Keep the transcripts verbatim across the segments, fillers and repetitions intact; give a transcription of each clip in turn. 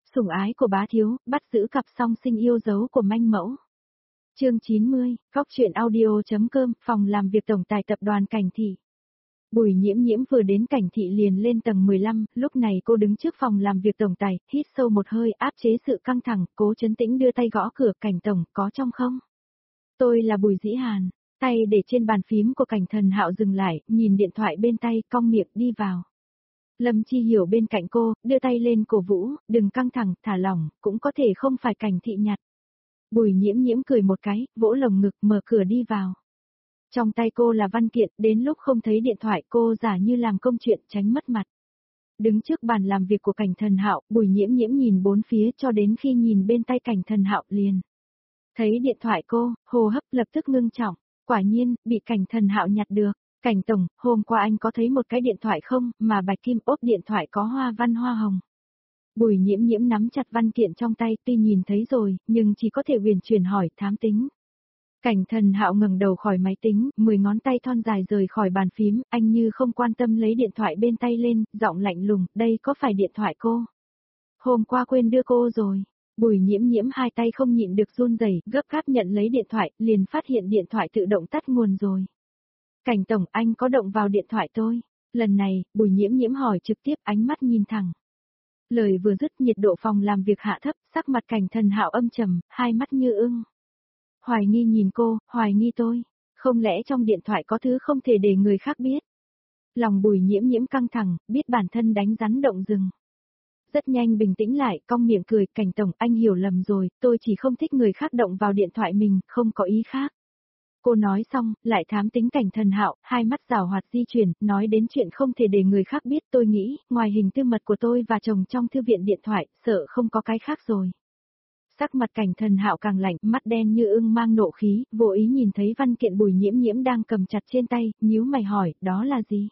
sủng ái của bá thiếu, bắt giữ cặp song sinh yêu dấu của manh mẫu. Chương chín mươi, Góc truyện audio.com, phòng làm việc tổng tài tập đoàn Cảnh Thị. Bùi Nhiễm Nhiễm vừa đến Cảnh Thị liền lên tầng mười lăm, lúc này cô đứng trước phòng làm việc tổng tài, hít sâu một hơi áp chế sự căng thẳng, cố trấn tĩnh đưa tay gõ cửa. Cảnh tổng, có trong không? Tôi là Bùi Dĩ Hàn, tay để trên bàn phím của Cảnh Thần Hạo dừng lại, nhìn điện thoại bên tay, cong miệng đi vào. Lâm Chi Hiểu bên cạnh cô, đưa tay lên cổ vũ, đừng căng thẳng, thả lỏng, cũng có thể không phải Cảnh Thị nhặt. Bùi Nhiễm Nhiễm cười một cái, vỗ lồng ngực mở cửa đi vào. Trong tay cô là văn kiện, đến lúc không thấy điện thoại cô giả như làm công chuyện tránh mất mặt. Đứng trước bàn làm việc của Cảnh Thần Hạo, Bùi Nhiễm Nhiễm nhìn bốn phía cho đến khi nhìn bên tay Cảnh Thần Hạo liền. Thấy điện thoại cô, hô hấp lập tức ngưng trọng, quả nhiên, bị Cảnh Thần Hạo nhặt được. Cảnh tổng, hôm qua anh có thấy một cái điện thoại không, mà bạch kim ốp điện thoại có hoa văn hoa hồng. Bùi Nhiễm Nhiễm nắm chặt văn kiện trong tay, tuy nhìn thấy rồi, nhưng chỉ có thể huyền chuyển hỏi, thám tính. Cảnh Thần Hạo ngẩng đầu khỏi máy tính, mười ngón tay thon dài rời khỏi bàn phím, anh như không quan tâm lấy điện thoại bên tay lên, giọng lạnh lùng, đây có phải điện thoại cô? Hôm qua quên đưa cô rồi. Bùi Nhiễm Nhiễm hai tay không nhịn được run rẩy, gấp gáp nhận lấy điện thoại, liền phát hiện điện thoại tự động tắt nguồn rồi. Cảnh tổng, anh có động vào điện thoại tôi. Lần này, Bùi Nhiễm Nhiễm hỏi trực tiếp, ánh mắt nhìn thẳng. Lời vừa dứt, nhiệt độ phòng làm việc hạ thấp, sắc mặt Cảnh Thần Hạo âm trầm, hai mắt như ưng. Hoài nghi nhìn cô, hoài nghi tôi. Không lẽ trong điện thoại có thứ không thể để người khác biết? Lòng Bùi Nhiễm Nhiễm căng thẳng, biết bản thân đánh rắn động rừng. Rất nhanh bình tĩnh lại, cong miệng cười, Cảnh tổng, anh hiểu lầm rồi, tôi chỉ không thích người khác động vào điện thoại mình, không có ý khác. Cô nói xong, lại thám tính Cảnh Thần Hạo, hai mắt rảo hoạt di chuyển, nói đến chuyện không thể để người khác biết, tôi nghĩ, ngoài hình tư mật của tôi và chồng trong thư viện điện thoại, sợ không có cái khác rồi. Sắc mặt Cảnh Thần Hạo càng lạnh, mắt đen như ưng mang nộ khí, vô ý nhìn thấy văn kiện Bùi Nhiễm Nhiễm đang cầm chặt trên tay, nhíu mày hỏi, đó là gì?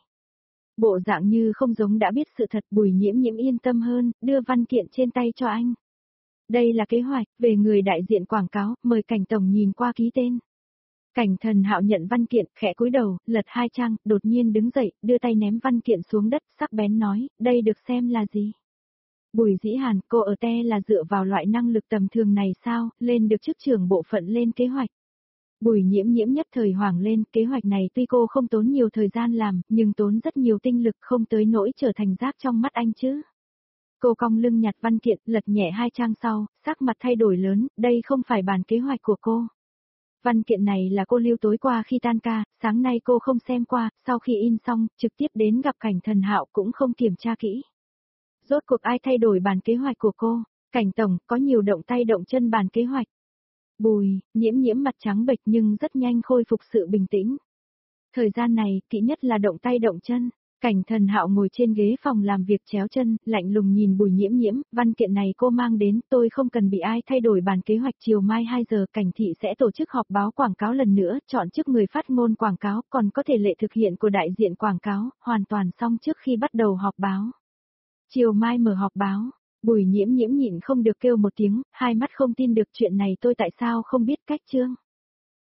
Bộ dạng như không giống đã biết sự thật, Bùi Nhiễm Nhiễm yên tâm hơn, đưa văn kiện trên tay cho anh. Đây là kế hoạch, về người đại diện quảng cáo, mời Cảnh tổng nhìn qua ký tên. Cảnh Thần Hạo nhận văn kiện, khẽ cúi đầu, lật hai trang, đột nhiên đứng dậy, đưa tay ném văn kiện xuống đất, sắc bén nói, đây được xem là gì? Bùi Dĩ Hàn, cô ở te là dựa vào loại năng lực tầm thường này sao, lên được chức trưởng bộ phận lên kế hoạch. Bùi Nhiễm Nhiễm nhất thời hoảng lên, kế hoạch này tuy cô không tốn nhiều thời gian làm, nhưng tốn rất nhiều tinh lực, không tới nỗi trở thành rác trong mắt anh chứ. Cô cong lưng nhặt văn kiện, lật nhẹ hai trang sau, sắc mặt thay đổi lớn, đây không phải bản kế hoạch của cô. Văn kiện này là cô lưu tối qua khi tan ca, sáng nay cô không xem qua, sau khi in xong, trực tiếp đến gặp Cảnh Thần Hạo cũng không kiểm tra kỹ. Rốt cuộc ai thay đổi bản kế hoạch của cô? Cảnh tổng, có nhiều động tay động chân bản kế hoạch. Bùi, Nhiễm Nhiễm mặt trắng bệch nhưng rất nhanh khôi phục sự bình tĩnh. Thời gian này, kỹ nhất là động tay động chân. Cảnh Thần Hạo ngồi trên ghế phòng làm việc chéo chân, lạnh lùng nhìn Bùi Nhiễm Nhiễm, văn kiện này cô mang đến, tôi không cần bị ai thay đổi bản kế hoạch. Chiều mai hai giờ Cảnh Thị sẽ tổ chức họp báo quảng cáo lần nữa, chọn chức người phát ngôn quảng cáo, còn có thể lệ thực hiện của đại diện quảng cáo, hoàn toàn xong trước khi bắt đầu họp báo. Chiều mai mở họp báo, Bùi Nhiễm Nhiễm nhịn không được kêu một tiếng, hai mắt không tin được chuyện này tôi tại sao không biết cách chương.